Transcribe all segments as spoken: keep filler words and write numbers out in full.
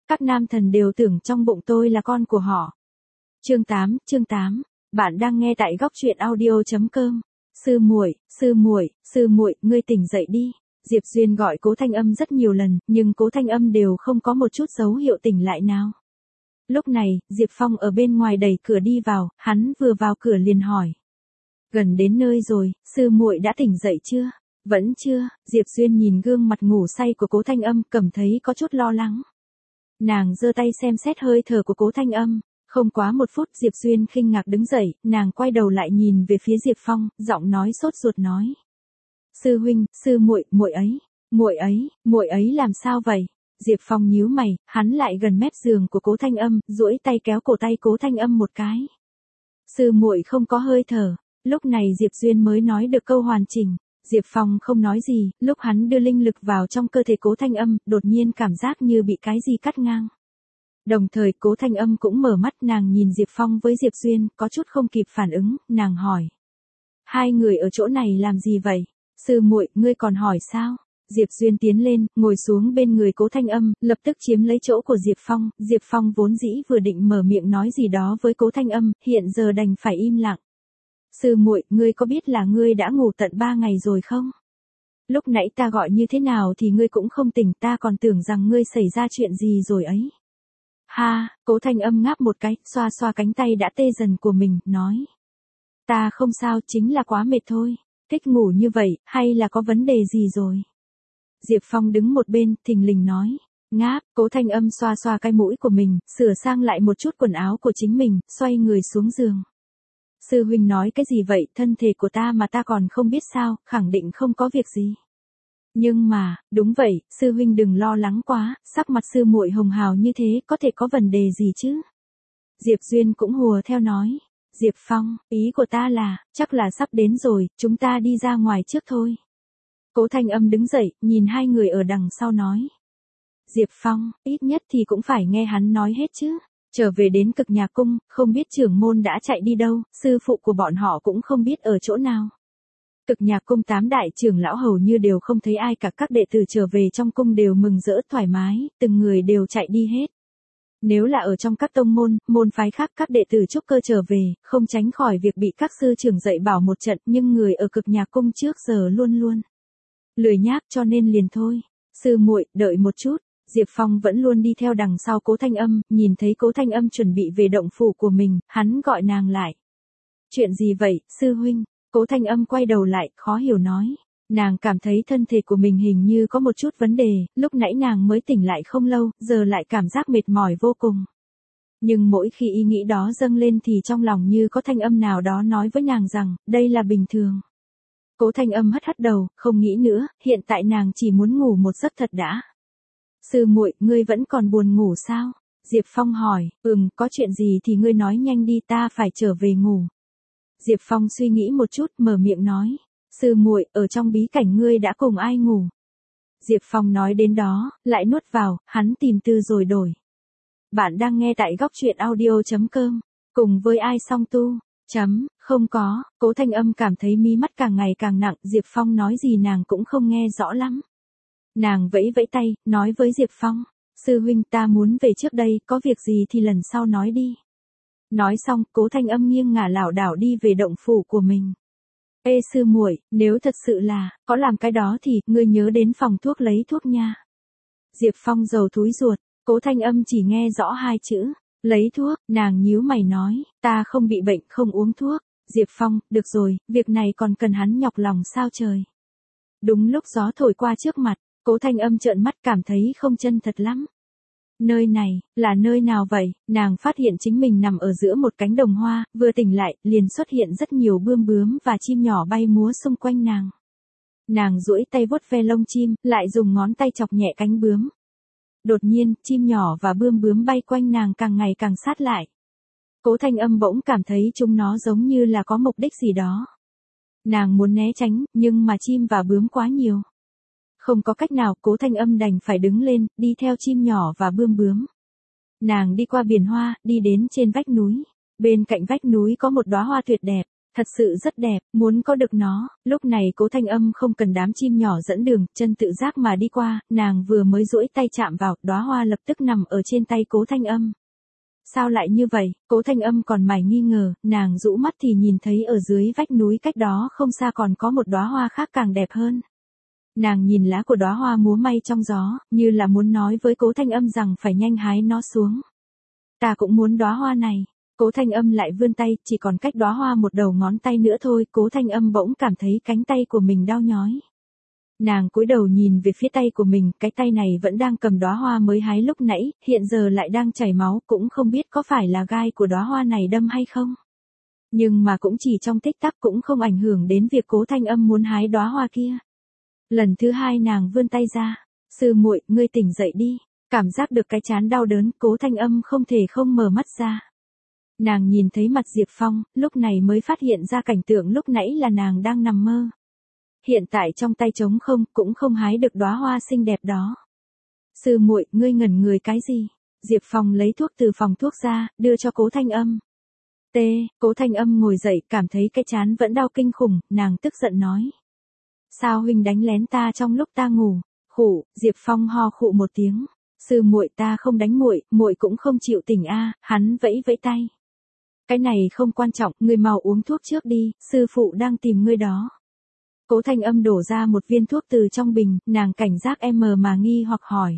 các nam thần đều tưởng trong bụng tôi là con của họ. Chương tám, chương tám. Bạn đang nghe tại góc truyện audio chấm com. Sư muội, sư muội, sư muội, ngươi tỉnh dậy đi. Diệp Duyên gọi Cố Thanh Âm rất nhiều lần, nhưng Cố Thanh Âm đều không có một chút dấu hiệu tỉnh lại nào. Lúc này, Diệp Phong ở bên ngoài đẩy cửa đi vào, hắn vừa vào cửa liền hỏi. Gần đến nơi rồi, sư muội đã tỉnh dậy chưa? Vẫn chưa. Diệp Duyên nhìn gương mặt ngủ say của Cố Thanh Âm, cảm thấy có chút lo lắng. Nàng giơ tay xem xét hơi thở của Cố Thanh Âm. Không quá một phút Diệp Duyên khinh ngạc đứng dậy, nàng quay đầu lại nhìn về phía Diệp Phong, giọng nói sốt ruột nói. Sư huynh, sư muội, muội ấy, muội ấy, muội ấy làm sao vậy? Diệp Phong nhíu mày, hắn lại gần mép giường của Cố Thanh Âm, duỗi tay kéo cổ tay Cố Thanh Âm một cái. Sư muội không có hơi thở. Lúc này Diệp Duyên mới nói được câu hoàn chỉnh. Diệp Phong không nói gì, lúc hắn đưa linh lực vào trong cơ thể Cố Thanh Âm, đột nhiên cảm giác như bị cái gì cắt ngang. Đồng thời Cố Thanh Âm cũng mở mắt, nàng nhìn Diệp Phong với Diệp Duyên, có chút không kịp phản ứng, nàng hỏi. Hai người ở chỗ này làm gì vậy? Sư muội, ngươi còn hỏi sao? Diệp Duyên tiến lên, ngồi xuống bên người Cố Thanh Âm, lập tức chiếm lấy chỗ của Diệp Phong. Diệp Phong vốn dĩ vừa định mở miệng nói gì đó với Cố Thanh Âm, hiện giờ đành phải im lặng. Sư muội, ngươi có biết là ngươi đã ngủ tận ba ngày rồi không? Lúc nãy ta gọi như thế nào thì ngươi cũng không tỉnh, ta còn tưởng rằng ngươi xảy ra chuyện gì rồi ấy. Ha, Cố Thanh Âm ngáp một cái, xoa xoa cánh tay đã tê dần của mình, nói. Ta không sao, chính là quá mệt thôi. Thích ngủ như vậy, hay là có vấn đề gì rồi? Diệp Phong đứng một bên, thình lình nói. Ngáp. Cố Thanh Âm xoa xoa cái mũi của mình, sửa sang lại một chút quần áo của chính mình, xoay người xuống giường. Sư huynh nói cái gì vậy, thân thể của ta mà ta còn không biết sao, khẳng định không có việc gì. Nhưng mà, đúng vậy, sư huynh đừng lo lắng quá, sắc mặt sư muội hồng hào như thế, có thể có vấn đề gì chứ? Diệp Duyên cũng hùa theo nói. Diệp Phong, ý của ta là, chắc là sắp đến rồi, chúng ta đi ra ngoài trước thôi. Cố Thanh Âm đứng dậy, nhìn hai người ở đằng sau nói. Diệp Phong, ít nhất thì cũng phải nghe hắn nói hết chứ. Trở về đến Cực Nhạc Cung, không biết trưởng môn đã chạy đi đâu, sư phụ của bọn họ cũng không biết ở chỗ nào. Cực Nhạc Cung tám đại trưởng lão hầu như đều không thấy ai cả, các đệ tử trở về trong cung đều mừng rỡ thoải mái, từng người đều chạy đi hết. Nếu là ở trong các tông môn, môn phái khác các đệ tử trúc cơ trở về, không tránh khỏi việc bị các sư trưởng dạy bảo một trận, nhưng người ở Cực Nhạc Cung trước giờ luôn luôn lười nhác, cho nên liền thôi. Sư muội, đợi một chút. Diệp Phong vẫn luôn đi theo đằng sau Cố Thanh Âm, nhìn thấy Cố Thanh Âm chuẩn bị về động phủ của mình, hắn gọi nàng lại. Chuyện gì vậy, sư huynh? Cố Thanh Âm quay đầu lại, khó hiểu nói. Nàng cảm thấy thân thể của mình hình như có một chút vấn đề, lúc nãy nàng mới tỉnh lại không lâu, giờ lại cảm giác mệt mỏi vô cùng. Nhưng mỗi khi ý nghĩ đó dâng lên thì trong lòng như có thanh âm nào đó nói với nàng rằng, đây là bình thường. Cố Thanh Âm hất hất đầu, không nghĩ nữa, hiện tại nàng chỉ muốn ngủ một giấc thật đã. Sư muội, ngươi vẫn còn buồn ngủ sao? Diệp Phong hỏi. Ừm, có chuyện gì thì ngươi nói nhanh đi, ta phải trở về ngủ. Diệp Phong suy nghĩ một chút, mở miệng nói. Sư muội, ở trong bí cảnh ngươi đã cùng ai ngủ? Diệp Phong nói đến đó, lại nuốt vào, hắn tìm từ rồi đổi. Bạn đang nghe tại góc truyện audio chấm com. Cùng với ai song tu? Chấm, không có. Cố Thanh Âm cảm thấy mí mắt càng ngày càng nặng, Diệp Phong nói gì nàng cũng không nghe rõ lắm. Nàng vẫy vẫy tay, nói với Diệp Phong. Sư huynh, ta muốn về trước đây, có việc gì thì lần sau nói đi. Nói xong, Cố Thanh Âm nghiêng ngả lảo đảo đi về động phủ của mình. Ê sư muội, nếu thật sự là, có làm cái đó thì, ngươi nhớ đến phòng thuốc lấy thuốc nha. Diệp Phong rầu thúi ruột, Cố Thanh Âm chỉ nghe rõ hai chữ, lấy thuốc, nàng nhíu mày nói, ta không bị bệnh, không uống thuốc. Diệp Phong, được rồi, việc này còn cần hắn nhọc lòng sao trời. Đúng lúc gió thổi qua trước mặt, Cố Thanh Âm trợn mắt cảm thấy không chân thật lắm. Nơi này, là nơi nào vậy? Nàng phát hiện chính mình nằm ở giữa một cánh đồng hoa, vừa tỉnh lại, liền xuất hiện rất nhiều bươm bướm và chim nhỏ bay múa xung quanh nàng. Nàng duỗi tay vuốt ve lông chim, lại dùng ngón tay chọc nhẹ cánh bướm. Đột nhiên, chim nhỏ và bươm bướm bay quanh nàng càng ngày càng sát lại. Cố Thanh Âm bỗng cảm thấy chúng nó giống như là có mục đích gì đó. Nàng muốn né tránh, nhưng mà chim và bướm quá nhiều. Không có cách nào, Cố Thanh Âm đành phải đứng lên, đi theo chim nhỏ và bươm bướm. Nàng đi qua biển hoa, đi đến trên vách núi. Bên cạnh vách núi có một đóa hoa tuyệt đẹp, thật sự rất đẹp, muốn có được nó. Lúc này Cố Thanh Âm không cần đám chim nhỏ dẫn đường, chân tự giác mà đi qua, nàng vừa mới duỗi tay chạm vào, đóa hoa lập tức nằm ở trên tay Cố Thanh Âm. Sao lại như vậy? Cố Thanh Âm còn mải nghi ngờ, nàng rũ mắt thì nhìn thấy ở dưới vách núi cách đó không xa còn có một đóa hoa khác càng đẹp hơn. Nàng nhìn lá của đóa hoa múa may trong gió, như là muốn nói với Cố Thanh Âm rằng phải nhanh hái nó xuống. Ta cũng muốn đóa hoa này. Cố Thanh Âm lại vươn tay, chỉ còn cách đóa hoa một đầu ngón tay nữa thôi, Cố Thanh Âm bỗng cảm thấy cánh tay của mình đau nhói. Nàng cúi đầu nhìn về phía tay của mình, cái tay này vẫn đang cầm đóa hoa mới hái lúc nãy, hiện giờ lại đang chảy máu, cũng không biết có phải là gai của đóa hoa này đâm hay không. Nhưng mà cũng chỉ trong tích tắc cũng không ảnh hưởng đến việc Cố Thanh Âm muốn hái đóa hoa kia. Lần thứ hai nàng vươn tay ra, sư muội, ngươi tỉnh dậy đi. Cảm giác được cái trán đau đớn, Cố Thanh Âm không thể không mở mắt ra. Nàng nhìn thấy mặt Diệp Phong, lúc này mới phát hiện ra cảnh tượng lúc nãy là nàng đang nằm mơ. Hiện tại trong tay trống không, cũng không hái được đóa hoa xinh đẹp đó. Sư muội, ngươi ngẩn người cái gì? Diệp Phong lấy thuốc từ phòng thuốc ra, đưa cho Cố Thanh Âm. T, Cố Thanh Âm ngồi dậy, cảm thấy cái trán vẫn đau kinh khủng, nàng tức giận nói. Sao huynh đánh lén ta trong lúc ta ngủ? Khụ, Diệp Phong ho khụ một tiếng. Sư muội, ta không đánh muội, muội cũng không chịu tỉnh a, hắn vẫy vẫy tay. Cái này không quan trọng, ngươi mau uống thuốc trước đi, sư phụ đang tìm ngươi đó. Cố Thanh Âm đổ ra một viên thuốc từ trong bình, nàng cảnh giác em mờ mà nghi hoặc hỏi.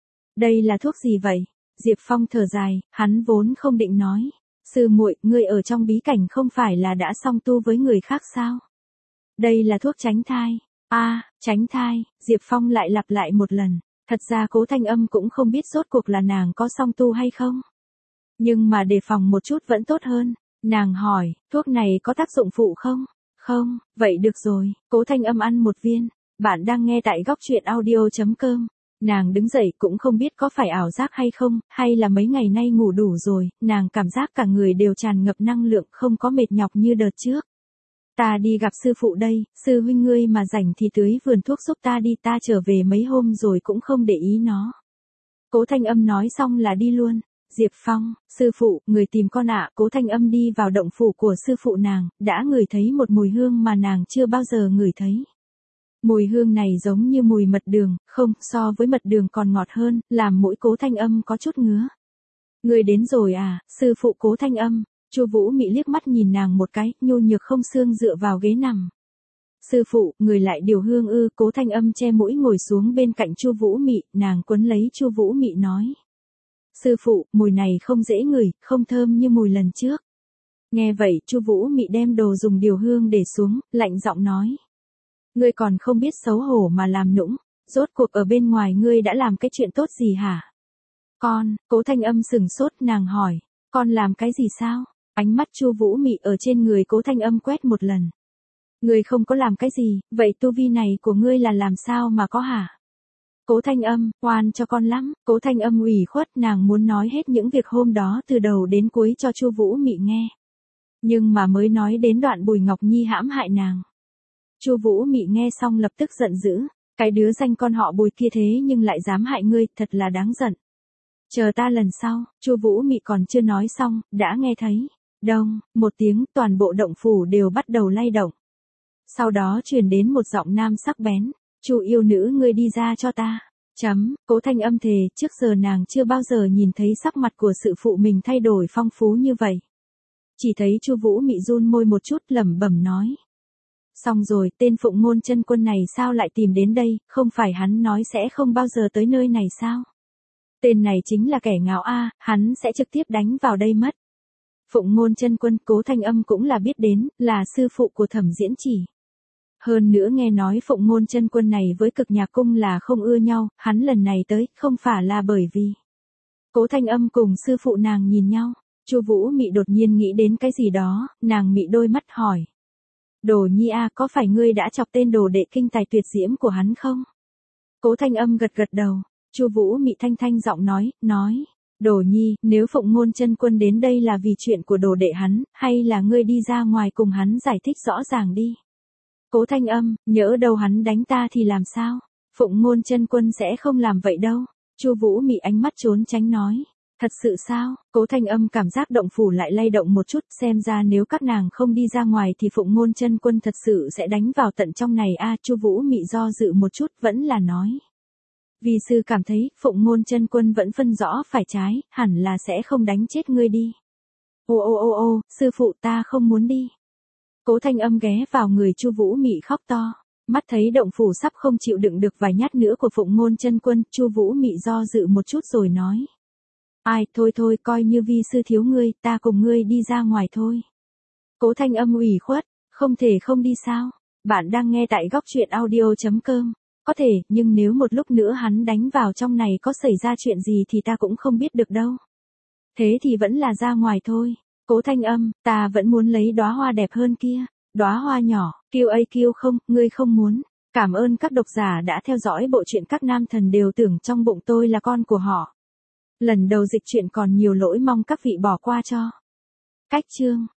Đây là thuốc gì vậy? Diệp Phong thở dài, hắn vốn không định nói. Sư muội, ngươi ở trong bí cảnh không phải là đã song tu với người khác sao? Đây là thuốc tránh thai. A, à, tránh thai, Diệp Phong lại lặp lại một lần. Thật ra Cố Thanh Âm cũng không biết rốt cuộc là nàng có song tu hay không. Nhưng mà đề phòng một chút vẫn tốt hơn. Nàng hỏi, thuốc này có tác dụng phụ không? Không, vậy được rồi. Cố Thanh Âm ăn một viên. Bạn đang nghe tại góc truyện audio chấm com. Nàng đứng dậy cũng không biết có phải ảo giác hay không, hay là mấy ngày nay ngủ đủ rồi, nàng cảm giác cả người đều tràn ngập năng lượng, không có mệt nhọc như đợt trước. Ta đi gặp sư phụ đây, sư huynh ngươi mà rảnh thì tưới vườn thuốc giúp ta đi, ta trở về mấy hôm rồi cũng không để ý nó. Cố Thanh Âm nói xong là đi luôn. Diệp Phong, sư phụ, người tìm con ạ. Cố Thanh Âm đi vào động phủ của sư phụ nàng, đã ngửi thấy một mùi hương mà nàng chưa bao giờ ngửi thấy. Mùi hương này giống như mùi mật đường, không, so với mật đường còn ngọt hơn, làm mũi Cố Thanh Âm có chút ngứa. Người đến rồi à, sư phụ Cố Thanh Âm. Chu Vũ Mị liếc mắt nhìn nàng một cái, nhu nhược không xương dựa vào ghế nằm. Sư phụ, người lại điều hương ư? Cố Thanh Âm che mũi ngồi xuống bên cạnh Chu Vũ Mị, nàng quấn lấy Chu Vũ Mị nói. Sư phụ, mùi này không dễ ngửi, không thơm như mùi lần trước. Nghe vậy, Chu Vũ Mị đem đồ dùng điều hương để xuống, lạnh giọng nói. Ngươi còn không biết xấu hổ mà làm nũng, rốt cuộc ở bên ngoài ngươi đã làm cái chuyện tốt gì hả? Con, Cố Thanh Âm sừng sốt, nàng hỏi, con làm cái gì sao? Ánh mắt Chu Vũ Mị ở trên người Cố Thanh Âm quét một lần. Ngươi không có làm cái gì, vậy tu vi này của ngươi là làm sao mà có hả? Cố Thanh Âm, oan cho con lắm. Cố Thanh Âm ủy khuất, nàng muốn nói hết những việc hôm đó từ đầu đến cuối cho Chu Vũ Mị nghe. Nhưng mà mới nói đến đoạn Bùi Ngọc Nhi hãm hại nàng. Chu Vũ Mị nghe xong lập tức giận dữ, cái đứa danh con họ Bùi kia thế nhưng lại dám hại ngươi, thật là đáng giận. Chờ ta lần sau. Chu Vũ Mị còn chưa nói xong, đã nghe thấy, đông, một tiếng, toàn bộ động phủ đều bắt đầu lay động. Sau đó truyền đến một giọng nam sắc bén, Chu yêu nữ, ngươi đi ra cho ta. Chấm, Cố Thanh Âm thề, trước giờ nàng chưa bao giờ nhìn thấy sắc mặt của sự phụ mình thay đổi phong phú như vậy. Chỉ thấy Chu Vũ Mị run môi một chút, lẩm bẩm nói. Xong rồi, tên Phụng Ngôn Chân Quân này sao lại tìm đến đây, không phải hắn nói sẽ không bao giờ tới nơi này sao? Tên này chính là kẻ ngáo a, hắn sẽ trực tiếp đánh vào đây mất. Phụng Ngôn Chân Quân, Cố Thanh Âm cũng là biết đến, là sư phụ của Thẩm Diễn Chỉ. Hơn nữa nghe nói Phụng Ngôn Chân Quân này với Cực Nhạc Cung là không ưa nhau, hắn lần này tới, không phải là bởi vì. Cố Thanh Âm cùng sư phụ nàng nhìn nhau, Chu Vũ Mị đột nhiên nghĩ đến cái gì đó, nàng mị đôi mắt hỏi. Đồ Nhi a, có phải ngươi đã chọc tên đồ đệ kinh tài tuyệt diễm của hắn không? Cố Thanh Âm gật gật đầu, Chu Vũ Mị thanh thanh giọng nói, nói. Đồ Nhi, nếu Phụng Ngôn Chân Quân đến đây là vì chuyện của đồ đệ hắn, hay là ngươi đi ra ngoài cùng hắn giải thích rõ ràng đi. Cố Thanh Âm, nhỡ đâu hắn đánh ta thì làm sao? Phụng Ngôn Chân Quân sẽ không làm vậy đâu. Chu Vũ Mị ánh mắt trốn tránh nói. Thật sự sao? Cố Thanh Âm cảm giác động phủ lại lay động một chút, xem ra nếu các nàng không đi ra ngoài thì Phụng Ngôn Chân Quân thật sự sẽ đánh vào tận trong này a. Chu Vũ Mị do dự một chút, vẫn là nói. Vì sư cảm thấy, Phụng Ngôn Chân Quân vẫn phân rõ phải trái, hẳn là sẽ không đánh chết ngươi đi. Ô ô ô ô, sư phụ ta không muốn đi. Cố Thanh Âm ghé vào người Chu Vũ Mị khóc to. Mắt thấy động phủ sắp không chịu đựng được vài nhát nữa của Phụng Ngôn Chân Quân, Chu Vũ Mị do dự một chút rồi nói. Ai, thôi thôi, coi như vi sư thiếu ngươi, ta cùng ngươi đi ra ngoài thôi. Cố Thanh Âm ủy khuất, không thể không đi sao? Bạn đang nghe tại góc truyện audio chấm com. Có thể, nhưng nếu một lúc nữa hắn đánh vào trong này có xảy ra chuyện gì thì ta cũng không biết được đâu. Thế thì vẫn là ra ngoài thôi. Cố Thanh Âm, ta vẫn muốn lấy đóa hoa đẹp hơn kia. Đóa hoa nhỏ, kiêu ấy kiêu không, ngươi không muốn. Cảm ơn các độc giả đã theo dõi bộ truyện Các Nam Thần Đều Tưởng Trong Bụng Tôi Là Con Của Họ. Lần đầu dịch truyện còn nhiều lỗi, mong các vị bỏ qua cho. Cách chương